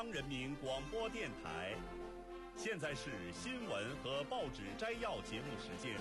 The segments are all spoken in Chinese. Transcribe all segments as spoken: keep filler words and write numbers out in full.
央人民广播电台。现在是新闻和报纸摘要节目时间。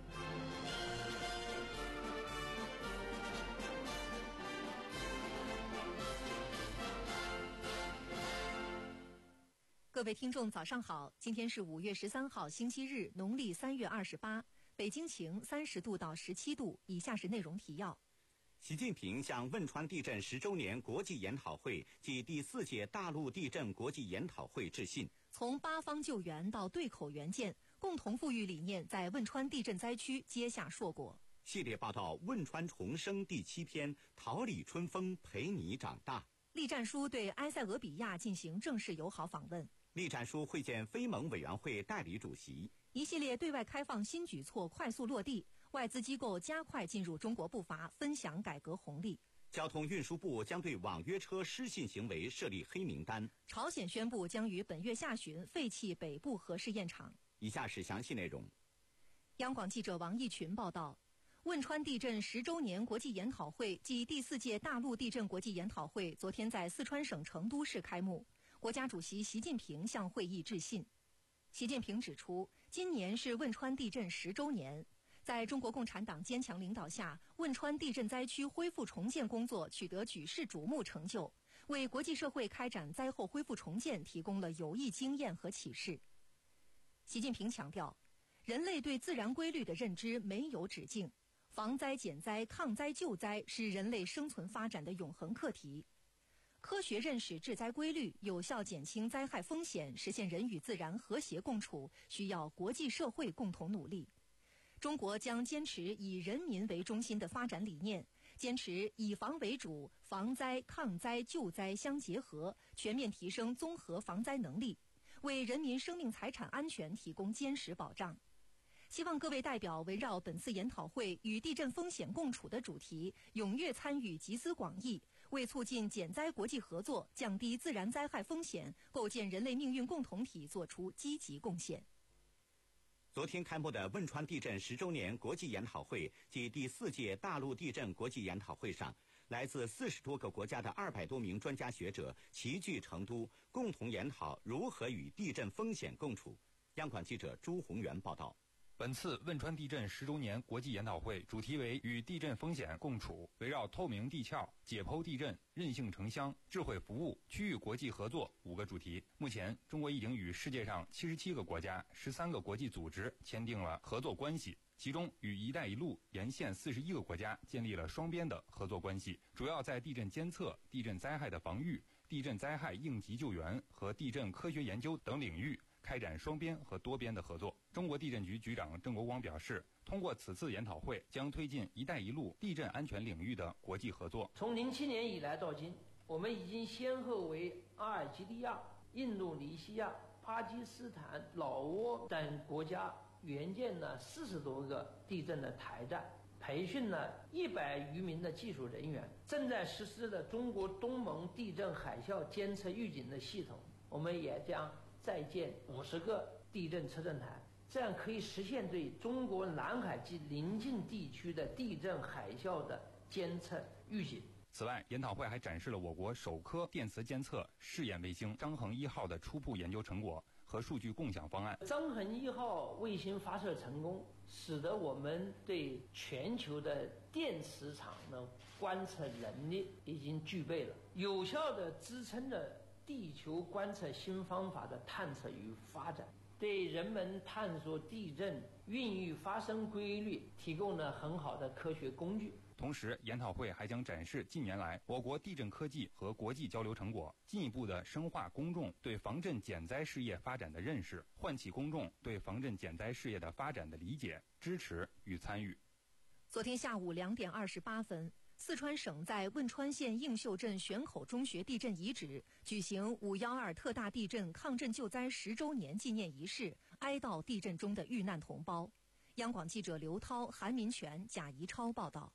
各位听众早上好，今天是五月十三号星期日，农历三月二十八，北京晴三十度到十七度。以下是内容提要。 习近平向汶川地震十周年国际研讨会暨第四届大陆地震国际研讨会致信。 从八方救援到对口援建，共同富裕理念在汶川地震灾区结下硕果。 系列报道《汶川重生》第七篇，桃李春风陪你长大。 栗战书对埃塞俄比亚进行正式友好访问。 栗战书会见非盟委员会代理主席。 一系列对外开放新举措快速落地，外资机构加快进入中国步伐，分享改革红利。 交通运输部将对网约车失信行为设立黑名单。 朝鲜宣布将于本月下旬废弃北部核试验场。 以下是详细内容。 央广记者王义群报道，汶川地震十周年国际研讨会暨第四届大陆地震国际研讨会昨天在四川省成都市开幕。国家主席习近平向会议致信。习近平指出，今年是汶川地震十周年，在中国共产党坚强领导下，汶川地震灾区恢复重建工作取得举世瞩目成就，为国际社会开展灾后恢复重建提供了有益经验和启示。习近平强调，人类对自然规律的认知没有止境，防灾减灾、抗灾救灾是人类生存发展的永恒课题。科学认识治灾规律，有效减轻灾害风险，实现人与自然和谐共处，需要国际社会共同努力。中国将坚持以人民为中心的发展理念，坚持以防为主，防灾、抗灾、救灾相结合，全面提升综合防灾能力，为人民生命财产安全提供坚实保障。希望各位代表围绕本次研讨会与地震风险共处的主题，踊跃参与，集思广益，为促进减灾国际合作、降低自然灾害风险、构建人类命运共同体做出积极贡献。 昨天开幕的汶川地震十周年国际研讨会暨第四届大陆地震国际研讨会上，来自四十多个国家的二百多名专家学者齐聚成都，共同研讨如何与地震风险共处。央广记者朱宏元报道。 本次汶川地震十周年国际研讨会主题为与地震风险共处，围绕透明地壳、解剖地震、韧性城乡、智慧服务、区域国际合作五个主题。目前，中国已经与世界上七十七个国家、十三个国际组织签订了合作关系，其中与“一带一路”沿线四十一个国家建立了双边的合作关系，主要在地震监测、地震灾害的防御、地震灾害应急救援和地震科学研究等领域开展双边和多边的合作。中国地震局局长郑国光表示，通过此次研讨会，将推进“一带一路”地震安全领域的国际合作。 从零七年以来到今，我们已经先后为阿尔及利亚、印度尼西亚、巴基斯坦、老挝等国家援建了四十多个地震的台站，培训了一百余名的技术人员，正在实施的中国东盟地震海啸监测预警的系统，我们也将再建五十个地震测震台，这样可以实现对中国南海及邻近地区的地震海啸的监测预警。 此外，研讨会还展示了我国首颗电磁监测试验卫星张衡一号的初步研究成果和数据共享方案。 张衡一号卫星发射成功，使得我们对全球的电磁场的观测能力已经具备了，有效地支撑着地球观测新方法的探测与发展，对人们探索地震孕育发生规律提供了很好的科学工具。 同时，研讨会还将展示近年来我国地震科技和国际交流成果，进一步的深化公众对防震减灾事业发展的认识，唤起公众对防震减灾事业的发展的理解、支持与参与。 昨天下午两点二十八分，四川省在汶川县映秀镇玄口中学地震遗址举行五一二特大地震抗震救灾十周年纪念仪式，哀悼地震中的遇难同胞。央广记者刘涛、韩民全、贾怡超报道。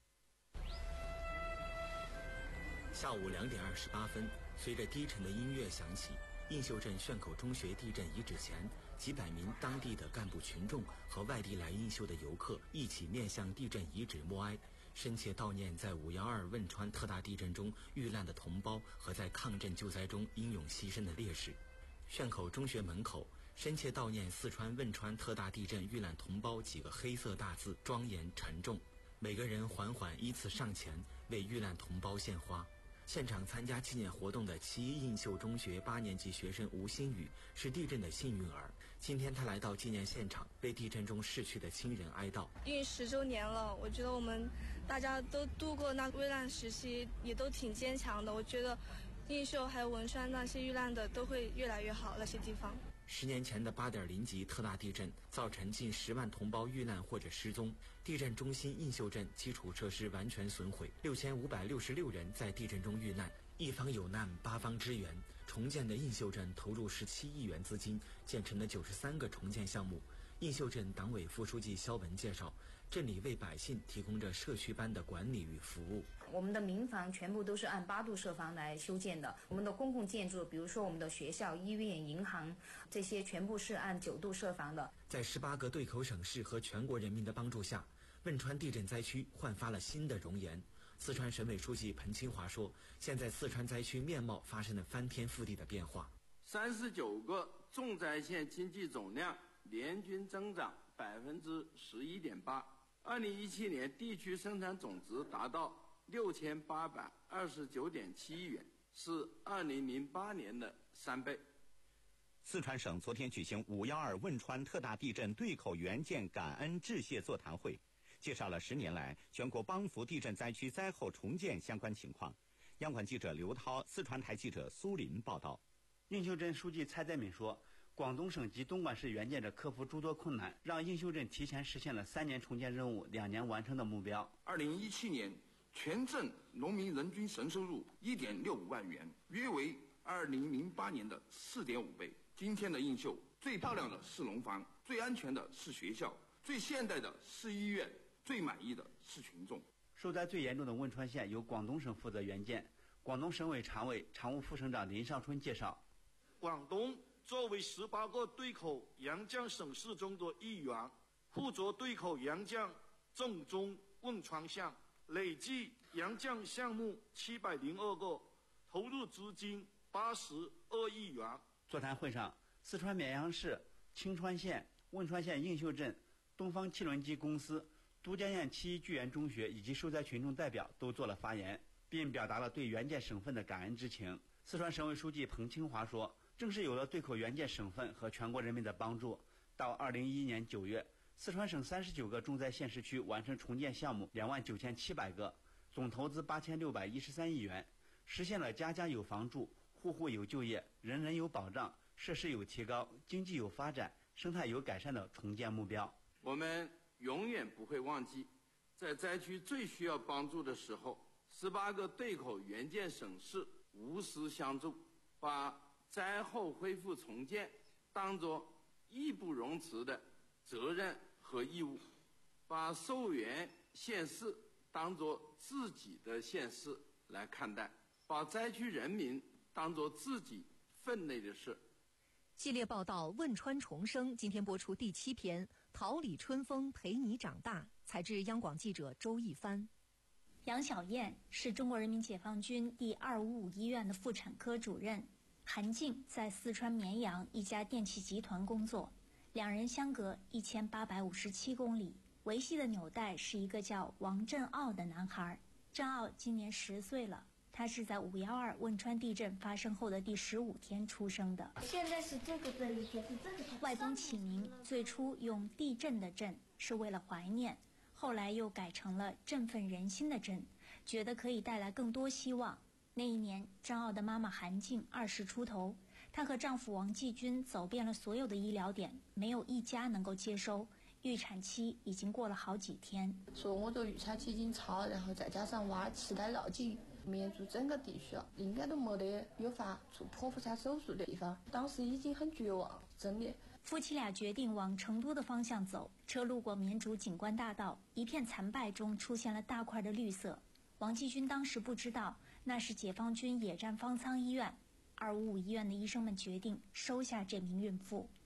下午两点二十八分，随着低沉的音乐响起，映秀镇炫口中学地震遗址前，几百名当地的干部群众和外地来映秀的游客一起面向地震遗址默哀。 深切悼念在五幺二汶川特大地震中遇难的同胞和在抗震救灾中英勇牺牲的烈士。炫口中学门口，深切悼念四川汶川特大地震遇难同胞几个黑色大字庄严沉重，每个人缓缓依次上前为遇难同胞献花。现场参加纪念活动的其一映秀中学八年级学生吴新宇是地震的幸运儿，今天他来到纪念现场，为地震中逝去的亲人哀悼。 因为十周年了，我觉得我们大家都度过那危难时期，也都挺坚强的。我觉得映秀还有汶川那些遇难的都会越来越好，那些地方。 十年前的八点零级特大地震造成近十万同胞遇难或者失踪，地震中心映秀镇基础设施完全损毁，六千五百六十六人在地震中遇难，一方有难，八方支援。重建的映秀镇投入十七亿元资金，建成了九十三个重建项目。映秀镇党委副书记肖文介绍，镇里为百姓提供着社区般的管理与服务。 我们的民房全部都是按八度设防来修建的，我们的公共建筑，比如说我们的学校、医院、银行，这些全部是按九度设防的。 在十八个对口省市和全国人民的帮助下，汶川地震灾区焕发了新的容颜。四川省委书记彭清华说，现在四川灾区面貌发生了翻天覆地的变化。 三十九个重灾县经济总量年均增长百分之十一点八，二零一七年地区生产总值达到六千八百二十九点七亿元，是二零零八年的三倍。 四川省昨天举行五幺二汶川特大地震对口援建感恩致谢座谈会，介绍了十年来全国帮扶地震灾区灾后重建相关情况。央广记者刘涛、四川台记者苏林报道。 映秀镇书记蔡在敏说，广东省及东莞市援建者克服诸多困难，让映秀镇提前实现了三年重建任务两年完成的目标。 二零一七年全镇农民人均纯收入一点六五万元，约为二零零八年的四点五倍。今天的映秀，最漂亮的是农房，最安全的是学校，最现代的是医院，最满意的是群众。 受灾最严重的汶川县由广东省负责援建。广东省委常委、常务副省长林少春介绍， 广东作为十八个对口援建省市中的一员，负责对口援建正中汶川县，累计援建项目七百零二个，投入资金八十二亿元。 座谈会上，四川绵阳市、青川县、汶川县映秀镇、东方汽轮机公司、都江堰七一巨源中学以及受灾群众代表都做了发言，并表达了对援建省份的感恩之情。四川省委书记彭清华说，正是有了对口援建省份和全国人民的帮助，到二零一一年九月，四川省三十九个重灾县市区完成重建项目两万九千七百个，总投资八千六百一十三亿元，实现了家家有房住、户户有就业、人人有保障、设施有提高、经济有发展、生态有改善的重建目标。 我们永远不会忘记，在灾区最需要帮助的时候，十八个对口援建省市无私相助，把灾后恢复重建当作义不容辞的责任和义务，把受援县市当作自己的县市来看待，把灾区人民当作自己分内的事。 系列报道《汶川重生》今天播出第七篇《桃李春风陪你长大》，采自央广记者周一帆。 杨小燕是中国人民解放军第二五五医院的妇产科主任，韩静在四川绵阳一家电器集团工作，两人相隔一千八百五十七公里。维系的纽带是一个叫王振奥的男孩，振奥今年十岁了。他是在五幺二汶川地震发生后的第十五天出生的。 现在是这个这一天，是这个。 外公起名最初用地震的震是为了怀念，后来又改成了振奋人心的振，觉得可以带来更多希望。那一年，振奥的妈妈韩静二十出头，她和丈夫王继军走遍了所有的医疗点，没有一家能够接收。预产期已经过了好几天， 说我的预产期已经超，然后再加上娃脐带绕颈，绵住整个地区了，应该都没得有法做剖腹产手术的地方。当时已经很绝望，真的。 夫妻俩决定往成都的方向走，车路过绵竹景观大道，一片残败中出现了大块的绿色。王继军当时不知道那是解放军野战方舱医院，二五五医院的医生们决定收下这名孕妇。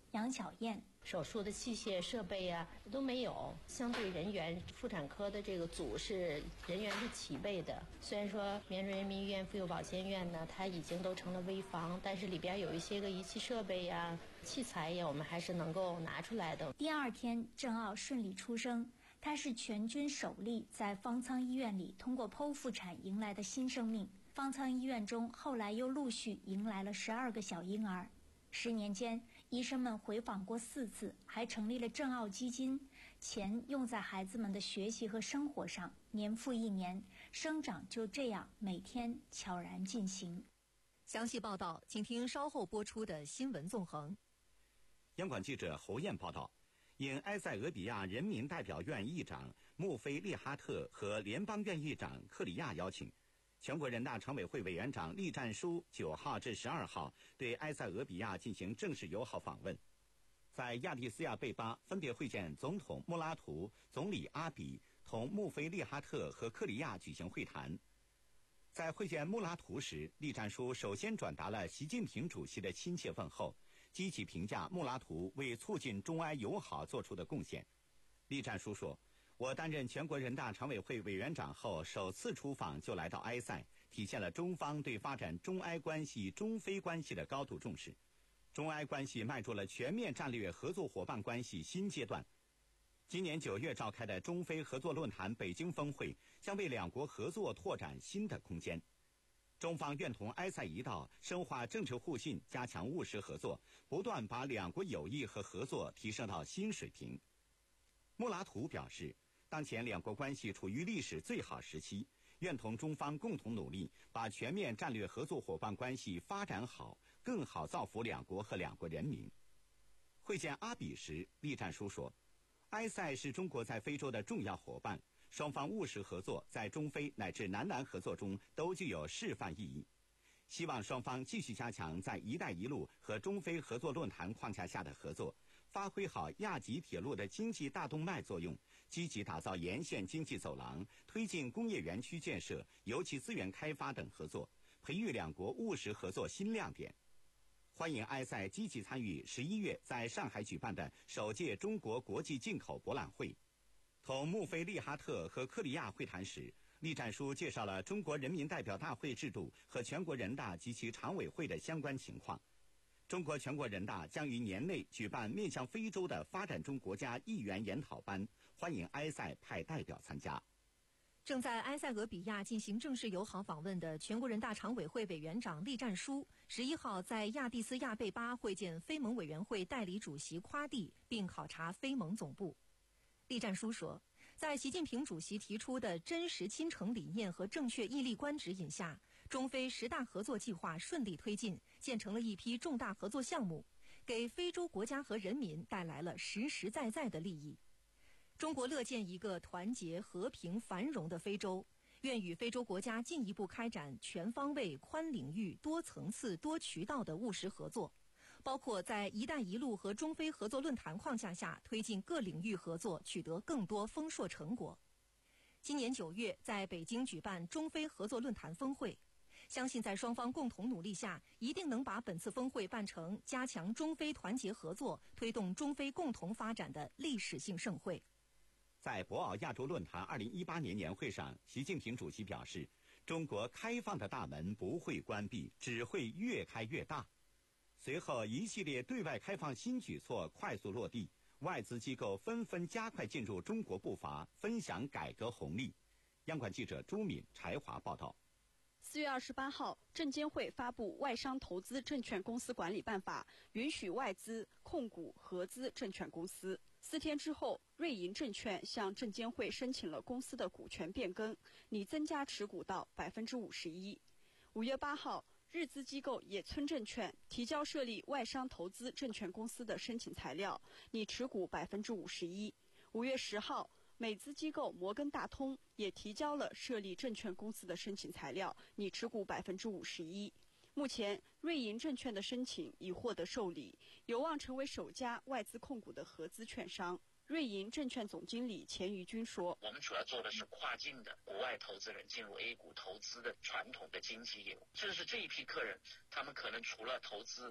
杨小燕。 手术的器械设备啊都没有，相对人员，妇产科的这个组是人员是齐备的。虽然说绵竹人民医院妇幼保健院呢，它已经都成了危房，但是里边有一些个仪器设备呀、器材呀，我们还是能够拿出来的。 第二天，郑奥顺利出生，他是全军首例在方舱医院里通过剖腹产迎来的新生命。方舱医院中后来又陆续迎来了十二个小婴儿。十年间，医生们回访过四次，还成立了郑奥基金，钱用在孩子们的学习和生活上，年复一年，生长就这样每天悄然进行。 详细报道，请听稍后播出的新闻纵横。 央广记者侯燕报道，应埃塞俄比亚人民代表院议长穆菲利哈特和联邦院议长克里亚邀请，全国人大常委会委员长栗战书九号至十二号对埃塞俄比亚进行正式友好访问，在亚的斯亚贝巴分别会见总统穆拉图、总理阿比，同穆菲利哈特和克里亚举行会谈。在会见穆拉图时，栗战书首先转达了习近平主席的亲切问候，积极评价穆拉图为促进中埃友好做出的贡献。栗战书说，我担任全国人大常委会委员长后，首次出访就来到埃塞，体现了中方对发展中埃关系、中非关系的高度重视。中埃关系迈入了全面战略合作伙伴关系新阶段。今年九月召开的中非合作论坛北京峰会将为两国合作拓展新的空间。中方愿同埃塞一道深化政治互信，加强务实合作，不断把两国友谊和合作提升到新水平。穆拉图表示，当前两国关系处于历史最好时期，愿同中方共同努力，把全面战略合作伙伴关系发展好，更好造福两国和两国人民。会见阿比时，栗战书说，埃塞是中国在非洲的重要伙伴，双方务实合作在中非乃至南南合作中都具有示范意义。希望双方继续加强在“一带一路”和中非合作论坛框架下的合作，发挥好亚吉铁路的经济大动脉作用，积极打造沿线经济走廊，推进工业园区建设、油气资源开发等合作，培育两国务实合作新亮点。欢迎埃塞积极参与十一月在上海举办的首届中国国际进口博览会。同穆菲利哈特和克里亚会谈时，栗战书介绍了中国人民代表大会制度和全国人大及其常委会的相关情况。中国全国人大将于年内举办面向非洲的发展中国家议员研讨班，欢迎埃塞派代表参加。 正在埃塞俄比亚进行正式友好访问的全国人大常委会委员长栗战书，十一号在亚的斯亚贝巴会见非盟委员会代理主席夸蒂，并考察非盟总部。栗战书说，在习近平主席提出的真实亲诚理念和正确毅力观指引下，中非十大合作计划顺利推进，建成了一批重大合作项目，给非洲国家和人民带来了实实在在的利益。中国乐见一个团结、和平、繁荣的非洲，愿与非洲国家进一步开展全方位、宽领域、多层次、多渠道的务实合作，包括在“一带一路”和中非合作论坛框架下推进各领域合作，取得更多丰硕成果。今年九月在北京举办中非合作论坛峰会，相信在双方共同努力下，一定能把本次峰会办成加强中非团结合作、推动中非共同发展的历史性盛会。 在博鳌亚洲论坛二零一八年年会上，习近平主席表示，中国开放的大门不会关闭，只会越开越大。随后，一系列对外开放新举措快速落地，外资机构纷纷加快进入中国步伐，分享改革红利。央广记者朱敏、柴华报道。 四月二十八号，证监会发布《外商投资证券公司管理办法》，允许外资控股合资证券公司。四天之后，瑞银证券向证监会申请了公司的股权变更，拟增加持股到百分之五十一。五月八号，日资机构野村证券提交设立外商投资证券公司的申请材料，拟持股百分之五十一。五月十号，美资机构摩根大通也提交了设立证券公司的申请材料，拟持股百分之五十一。目前，瑞银证券的申请已获得受理，有望成为首家外资控股的合资券商。瑞银证券总经理钱于军说：“ 我们主要做的是跨境的国外投资人进入 A 股投资的传统的经纪业务，正是这一批客人，他们可能除了投资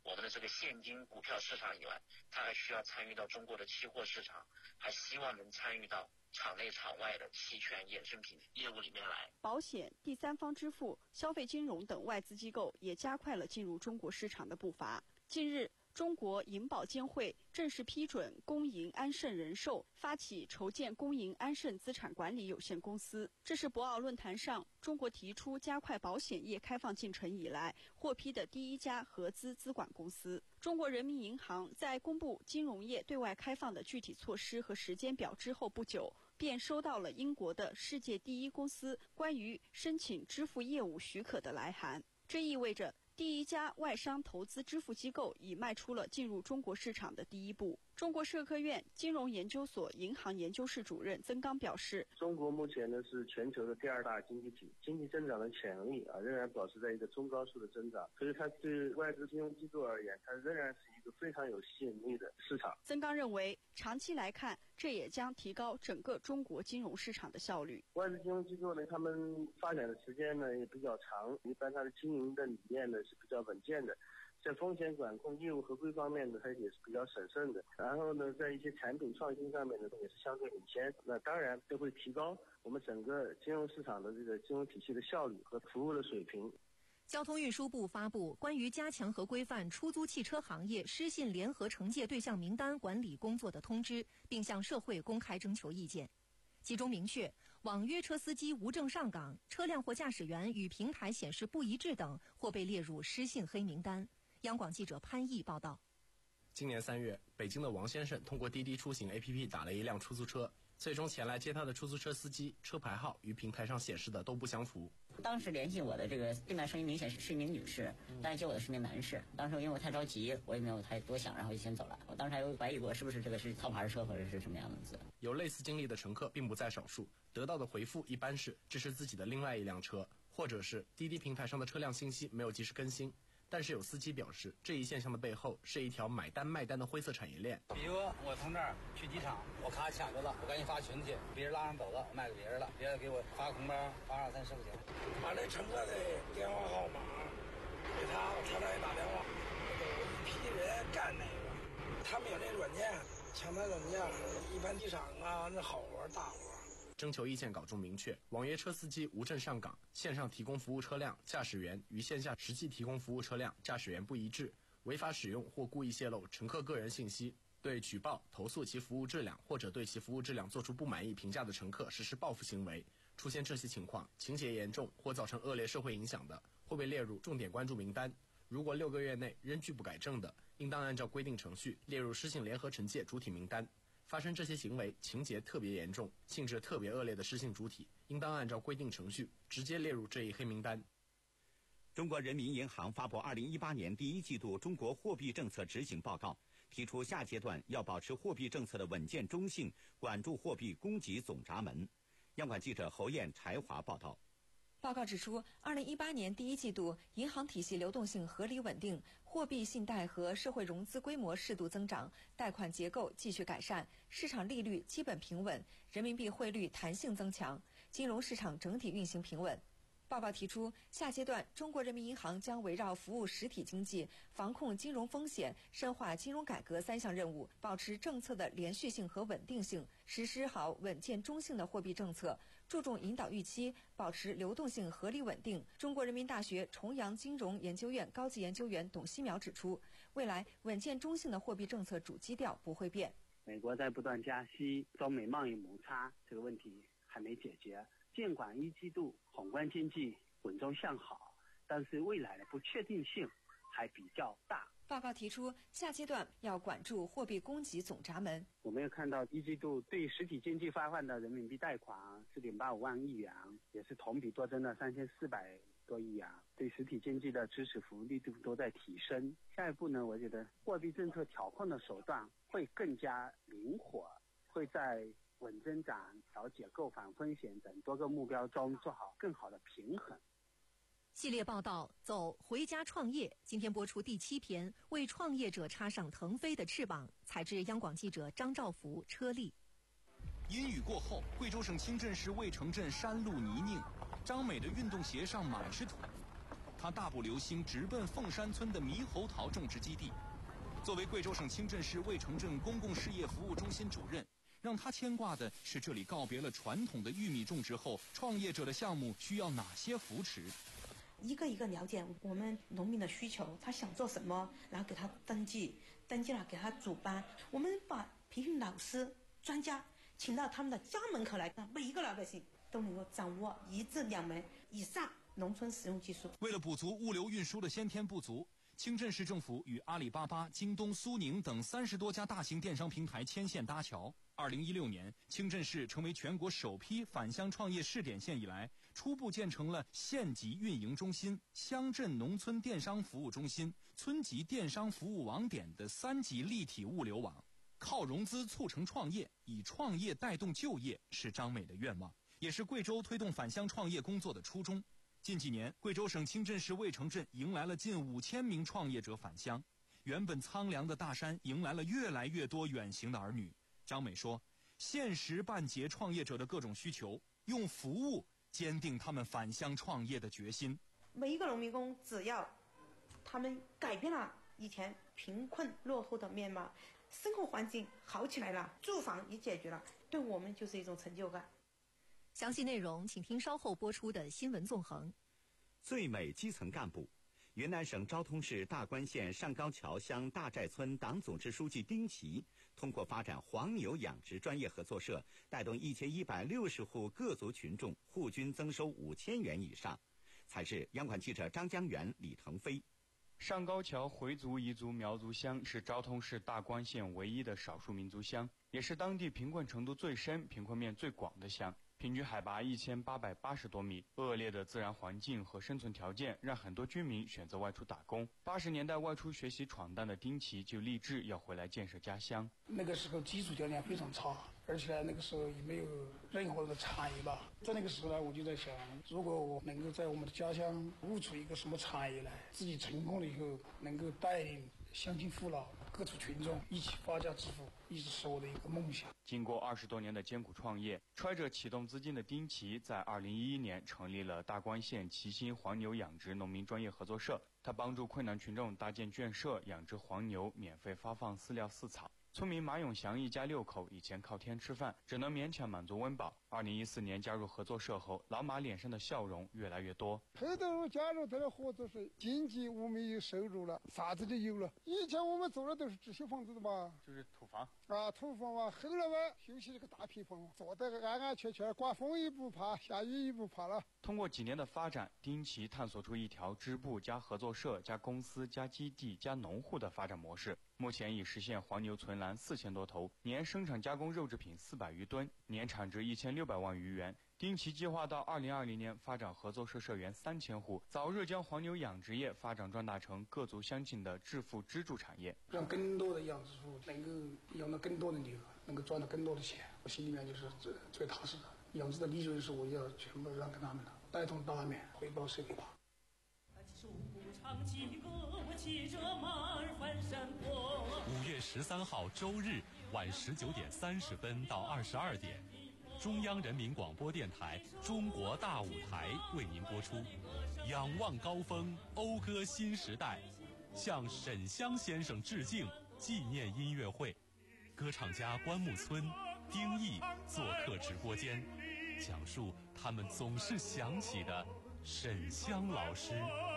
我们的这个现金股票市场以外，它还需要参与到中国的期货市场，还希望能参与到场内场外的期权衍生品业务里面来。 保险、第三方支付、消费金融等外资机构也加快了进入中国市场的步伐。近日，中国银保监会正式批准工银安盛人寿发起筹建工银安盛资产管理有限公司，这是博鳌论坛上中国提出加快保险业开放进程以来获批的第一家合资资管公司。中国人民银行在公布金融业对外开放的具体措施和时间表之后不久，便收到了英国的世界第一公司关于申请支付业务许可的来函。这意味着第一家外商投资支付机构已迈出了进入中国市场的第一步。中国社科院金融研究所银行研究室主任曾刚表示， 中国目前呢是全球的第二大经济体，经济增长的潜力啊仍然保持在一个中高速的增长，所以它对外资金融机构而言，它仍然是一个非常有吸引力的市场。 曾刚认为，长期来看，这也将提高整个中国金融市场的效率。 外资金融机构呢，他们发展的时间呢也比较长，一般它的经营的理念呢是比较稳健的。在风险管控、业务合规方面呢，它也是比较审慎的。然后呢，在一些产品创新上面呢，也是相对领先。那当然，这会提高我们整个金融市场的这个金融体系的效率和服务的水平。 交通运输部发布关于加强和规范出租汽车行业失信联合惩戒对象名单管理工作的通知，并向社会公开征求意见。其中明确，网约车司机无证上岗、车辆或驾驶员与平台显示不一致等，或被列入失信黑名单。央广记者潘毅报道。 今年三月，北京的王先生通过滴滴出行 A P P 打了一辆出租车，最终前来接他的出租车司机车牌号与平台上显示的都不相符。 当时联系我的这个对面声音明显是是一名女士，但是接我的是名男士。当时因为我太着急，我也没有太多想，然后就先走了。我当时还有怀疑过是不是这个是套牌车或者是什么样子。 有类似经历的乘客并不在少数，得到的回复一般是这是自己的另外一辆车，或者是滴滴平台上的车辆信息没有及时更新。但是有司机表示，这一现象的背后是一条买单卖单的灰色产业链。 比如我从这儿去机场，我卡卡着了，我赶紧发群去，别人拉上走了，我卖给别人了，别人给我发红包，发二三十块钱。 把那乘客的电话号码给他，他再打电话，有一批人干那个，他们有那软件，抢单软件，一般机场啊，那好活大活。 征求意见稿中明确，网约车司机无证上岗，线上提供服务车辆驾驶员与线下实际提供服务车辆驾驶员不一致，违法使用或故意泄露乘客个人信息，对举报投诉其服务质量或者对其服务质量作出不满意评价的乘客实施报复行为。出现这些情况，情节严重或造成恶劣社会影响的，会被列入重点关注名单。如果六个月内仍拒不改正的，应当按照规定程序列入失信联合惩戒主体名单。发生这些行为情节特别严重、性质特别恶劣的失信主体，应当按照规定程序直接列入这一黑名单。 中国人民银行发布二零一八年第一季度中国货币政策执行报告，提出下阶段要保持货币政策的稳健中性，管住货币供给总闸门。央广记者侯艳、柴华报道。 报告指出，二零一八年第一季度，银行体系流动性合理稳定，货币信贷和社会融资规模适度增长，贷款结构继续改善，市场利率基本平稳，人民币汇率弹性增强，金融市场整体运行平稳。报告提出，下阶段中国人民银行将围绕服务实体经济、防控金融风险、深化金融改革三项任务，保持政策的连续性和稳定性，实施好稳健中性的货币政策，注重引导预期，保持流动性合理稳定。中国人民大学重阳金融研究院高级研究员董希苗指出，未来稳健中性的货币政策主基调不会变。 美国在不断加息，中美贸易摩擦这个问题还没解决。尽管一季度宏观经济稳中向好，但是未来的不确定性还比较大。 报告提出，下阶段要管住货币供给总闸门。 我们要看到一季度对实体经济发放的人民币贷款四点八五万亿元，也是同比多增了三千四百多亿元。对实体经济的支持服务力度都在提升。下一步呢，我觉得货币政策调控的手段会更加灵活，会在稳增长、调结构、反风险等多个目标中做好更好的平衡。 系列报道走回家创业，今天播出第七篇，为创业者插上腾飞的翅膀。采自央广记者张兆福、车丽。 阴雨过后，贵州省清镇市渭城镇山路泥泞，张美的运动鞋上满是土。 他大步流星直奔凤山村的猕猴桃种植基地。作为贵州省清镇市渭城镇公共事业服务中心主任，让他牵挂的是这里告别了传统的玉米种植后，创业者的项目需要哪些扶持。 一个一个了解我们农民的需求，他想做什么，然后给他登记，登记了给他组班。我们把培训老师、专家请到他们的家门口来，让每一个老百姓都能够掌握一至两门以上农村实用技术。 为了补足物流运输的先天不足，清镇市政府与阿里巴巴、京东、苏宁等三十多家大型电商平台牵线搭桥。二零一六年，清镇市成为全国首批返乡创业试点县以来，初步建成了县级运营中心、乡镇农村电商服务中心、村级电商服务网点的三级立体物流网。靠融资促成创业，以创业带动就业，是张美的愿望，也是贵州推动返乡创业工作的初衷。近几年，贵州省清镇市渭城镇迎来了近五千名创业者返乡，原本苍凉的大山迎来了越来越多远行的儿女。张美说，现实办结创业者的各种需求，用服务坚定他们返乡创业的决心。 每一个农民工只要他们改变了以前贫困落后的面貌，生活环境好起来了，住房也解决了，对我们就是一种成就感。 详细内容请听稍后播出的新闻纵横。 最美基层干部。云南省昭通市大关县上高桥乡大寨村党组织书记丁奇通过发展黄牛养殖专业合作社，带动一千一百六十户各族群众户均增收五千元以上。采制央广记者张江源、李腾飞。 上高桥回族彝族苗族乡是昭通市大关县唯一的少数民族乡，也是当地贫困程度最深、贫困面最广的乡。平均海拔一千八百八十多米，恶劣的自然环境和生存条件让很多居民选择外出打工。八十年代外出学习闯荡的丁奇就立志要回来建设家乡。 那个时候基础条件非常差，而且那个时候也没有任何的产业吧。在那个时候呢，我就在想，如果我能够在我们的家乡悟出一个什么产业来，自己成功了以后，能够带领乡亲父老各族群众一起发家致富，一直是我的一个梦想。 经过二十多年的艰苦创业，揣着启动资金的丁奇在二零一一年成立了大关县齐心黄牛养殖农民专业合作社。他帮助困难群众搭建圈舍，养殖黄牛，免费发放饲料饲草。村民马永祥一家六口以前靠天吃饭，只能勉强满足温饱。二零一四年加入合作社后，老马脸上的笑容越来越多。 后头加入这个合作社，经济我们有收入了，啥子都有了。以前我们做的都是纸修房子的嘛， 就是土房啊，土房嘛。后来嘛，修起了个大平房，做得安安全全，刮风也不怕，下雨也不怕了。 通过几年的发展，丁奇探索出一条支部加合作社加公司加基地加农户的发展模式。目前已实现黄牛存栏四千多头，年生产加工肉制品四百余吨，年产值一千六百万余元。丁奇计划到二零二零年发展合作社社员三千户，早日将黄牛养殖业发展壮大成各族乡亲的致富支柱产业， 让更多的养殖户能够养到更多的牛，能够赚到更多的钱。我心里面就是最最踏实的，养殖的利润是我要全部让给他们的，带动大面，回报社会吧。 五月十三号周日晚十九点三十分到二十二点，中央人民广播电台《中国大舞台》为您播出《仰望高峰，讴歌新时代》，向沈湘先生致敬纪念音乐会。歌唱家关牧村、丁毅做客直播间，讲述他们总是想起的沈湘老师。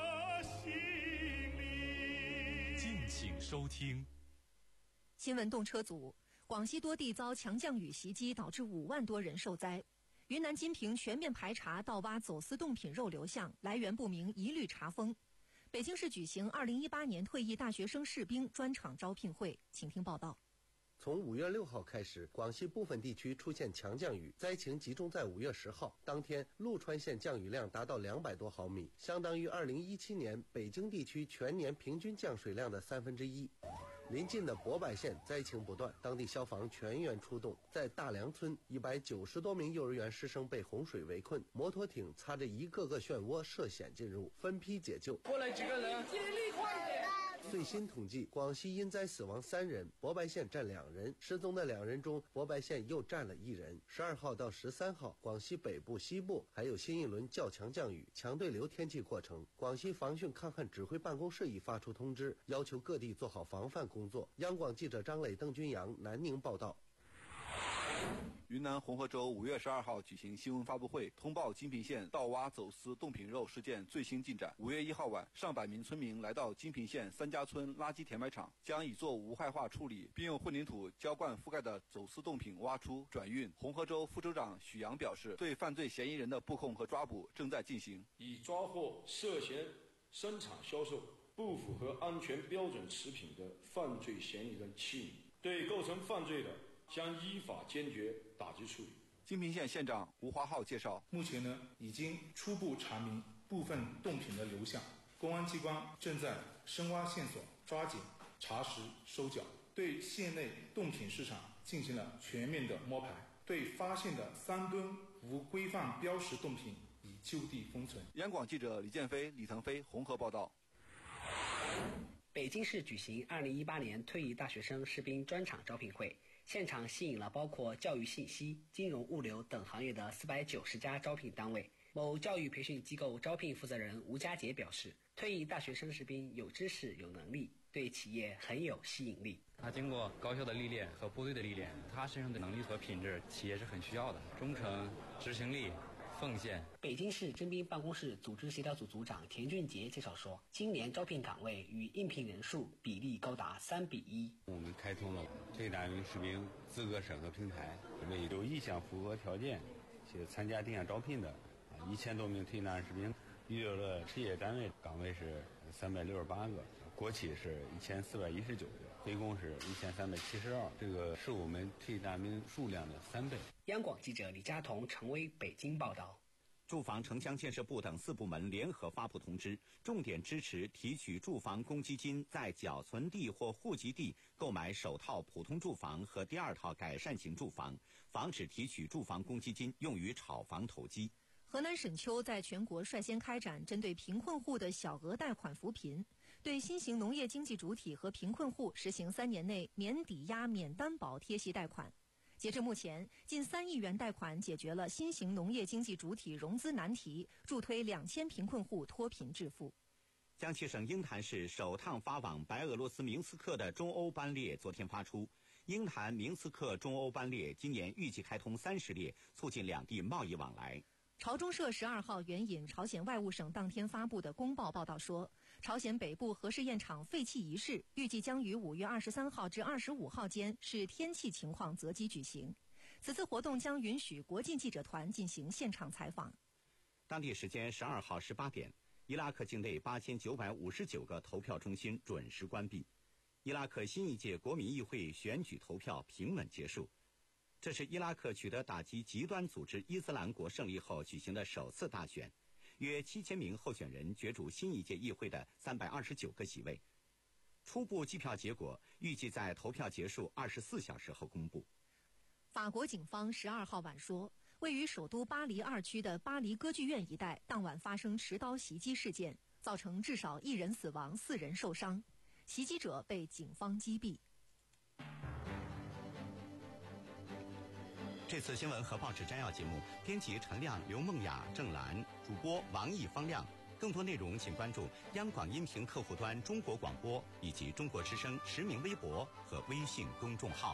敬请收听。 新闻动车组：广西多地遭强降雨袭击，导致五万多人受灾。云南金平全面排查盗挖走私冻品肉流向，来源不明一律查封。北京市举行二零一八年退役大学生士兵专场招聘会，请听报道。 从五月六号开始，广西部分地区出现强降雨，灾情集中在五月十号。当天，陆川县降雨量达到两百多毫米，相当于二零一七年北京地区全年平均降水量的三分之一。临近的博柏县灾情不断，当地消防全员出动，在大梁村一百九十多名幼儿园师生被洪水围困，摩托艇擦着一个个漩涡涉险进入，分批解救。 过来几个人，接力快点！ 最新统计，广西因灾死亡三人，博白县占两人，失踪的两人中，博白县又占了一人。十二号到十三号，广西北部、西部还有新一轮较强降雨，强对流天气过程。广西防汛抗旱指挥办公室已发出通知，要求各地做好防范工作。央广记者张磊、邓军阳南宁报道。 云南红河州五月十二号举行新闻发布会，通报金平县盗挖走私冻品肉事件最新进展。五月一号晚，上百名村民来到金平县三家村垃圾填埋场，将已做无害化处理并用混凝土浇灌覆盖的走私冻品挖出转运。红河州副州长许阳表示，对犯罪嫌疑人的布控和抓捕正在进行， 已抓获涉嫌生产销售不符合安全标准食品的犯罪嫌疑人七名，对构成犯罪的将依法坚决打击处理。 金平县县长吴华浩介绍， 目前呢已经初步查明部分冻品的流向，公安机关正在深挖线索，抓紧查实收缴，对县内冻品市场进行了全面的摸排，对发现的三吨无规范标识冻品已就地封存。 央广记者李建飞、李腾飞红河报道。 北京市举行二零一八年退役大学生士兵专场招聘会，现场吸引了包括教育信息、金融物流等行业的四百九十家招聘单位。某教育培训机构招聘负责人吴佳杰表示，退役大学生士兵有知识、有能力，对企业很有吸引力。 他经过高校的历练和部队的历练，他身上的能力和品质，企业是很需要的。忠诚、执行力、奉献。 北京市征兵办公室组织协调组组长田俊杰介绍说，今年招聘岗位与应聘人数比例高达三比一。 我们开通了退役大学生士兵资格审核平台，为有意向符合条件且参加定向招聘的一千多名退役大学生士兵，预留了事业单位岗位是三百六十八个，国企是一千四百一十九个，非公是一千三百七十二，这个是我们退役大兵数量的三倍。 央广记者李佳彤、陈威北京报道。 住房城乡建设部等四部门联合发布通知，重点支持提取住房公积金在缴存地或户籍地购买首套普通住房和第二套改善型住房，防止提取住房公积金用于炒房投机。 河南沈丘在全国率先开展针对贫困户的小额贷款扶贫，对新型农业经济主体和贫困户实行三年内免抵押、免担保贴息贷款。截至目前，近三亿元贷款解决了新型农业经济主体融资难题，助推两千贫困户脱贫致富。 江西省鹰潭市首趟发往白俄罗斯明斯克的中欧班列昨天发出。鹰潭明斯克中欧班列今年预计开通三十列，促进两地贸易往来。 朝中社十二号援引朝鲜外务省当天发布的公报报道说，朝鲜北部核试验场废弃仪式预计将于五月二十三号至二十五号间视天气情况择机举行。此次活动将允许国际记者团进行现场采访。 当地时间十二号十八点，伊拉克境内八千九百五十九个投票中心准时关闭。伊拉克新一届国民议会选举投票平稳结束。这是伊拉克取得打击极端组织伊斯兰国胜利后举行的首次大选，约七千名候选人角逐新一届议会的三百二十九个席位。初步计票结果预计在投票结束二十四小时后公布。 法国警方十二号晚说，位于首都巴黎二区的巴黎歌剧院一带当晚发生持刀袭击事件，造成至少一人死亡、四人受伤，袭击者被警方击毙。 这次新闻和报纸摘要节目，编辑陈亮、刘梦雅、郑兰，主播王毅、方亮。更多内容请关注央广音频客户端中国广播以及中国之声实名微博和微信公众号。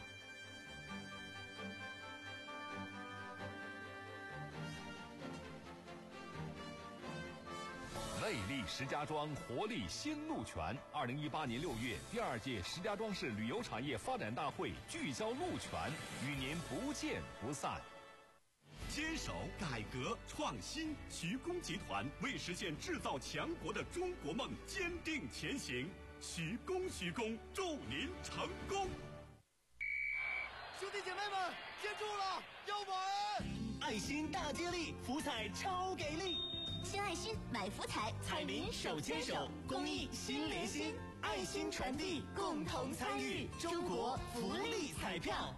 魅力石家庄，活力新鹿泉。二零一八年六月，第二届石家庄市旅游产业发展大会聚焦鹿泉，与您不见不散。 坚守改革创新，徐工集团为实现制造强国的中国梦坚定前行。徐工，徐工，祝您成功！ 兄弟姐妹们，接住了，要买！ 爱心大接力，福彩超给力！ 献爱心，买福彩，彩民手牵手，公益心连心，爱心传递，共同参与，中国福利彩票。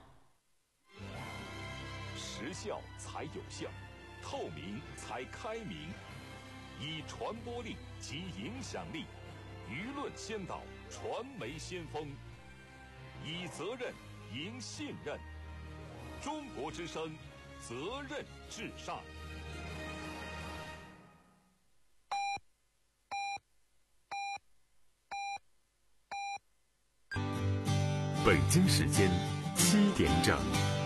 时效才有效，透明才开明，以传播力及影响力，舆论先导， 传媒先锋，以责任赢信任。中国之声，责任至上。 北京时间七点整。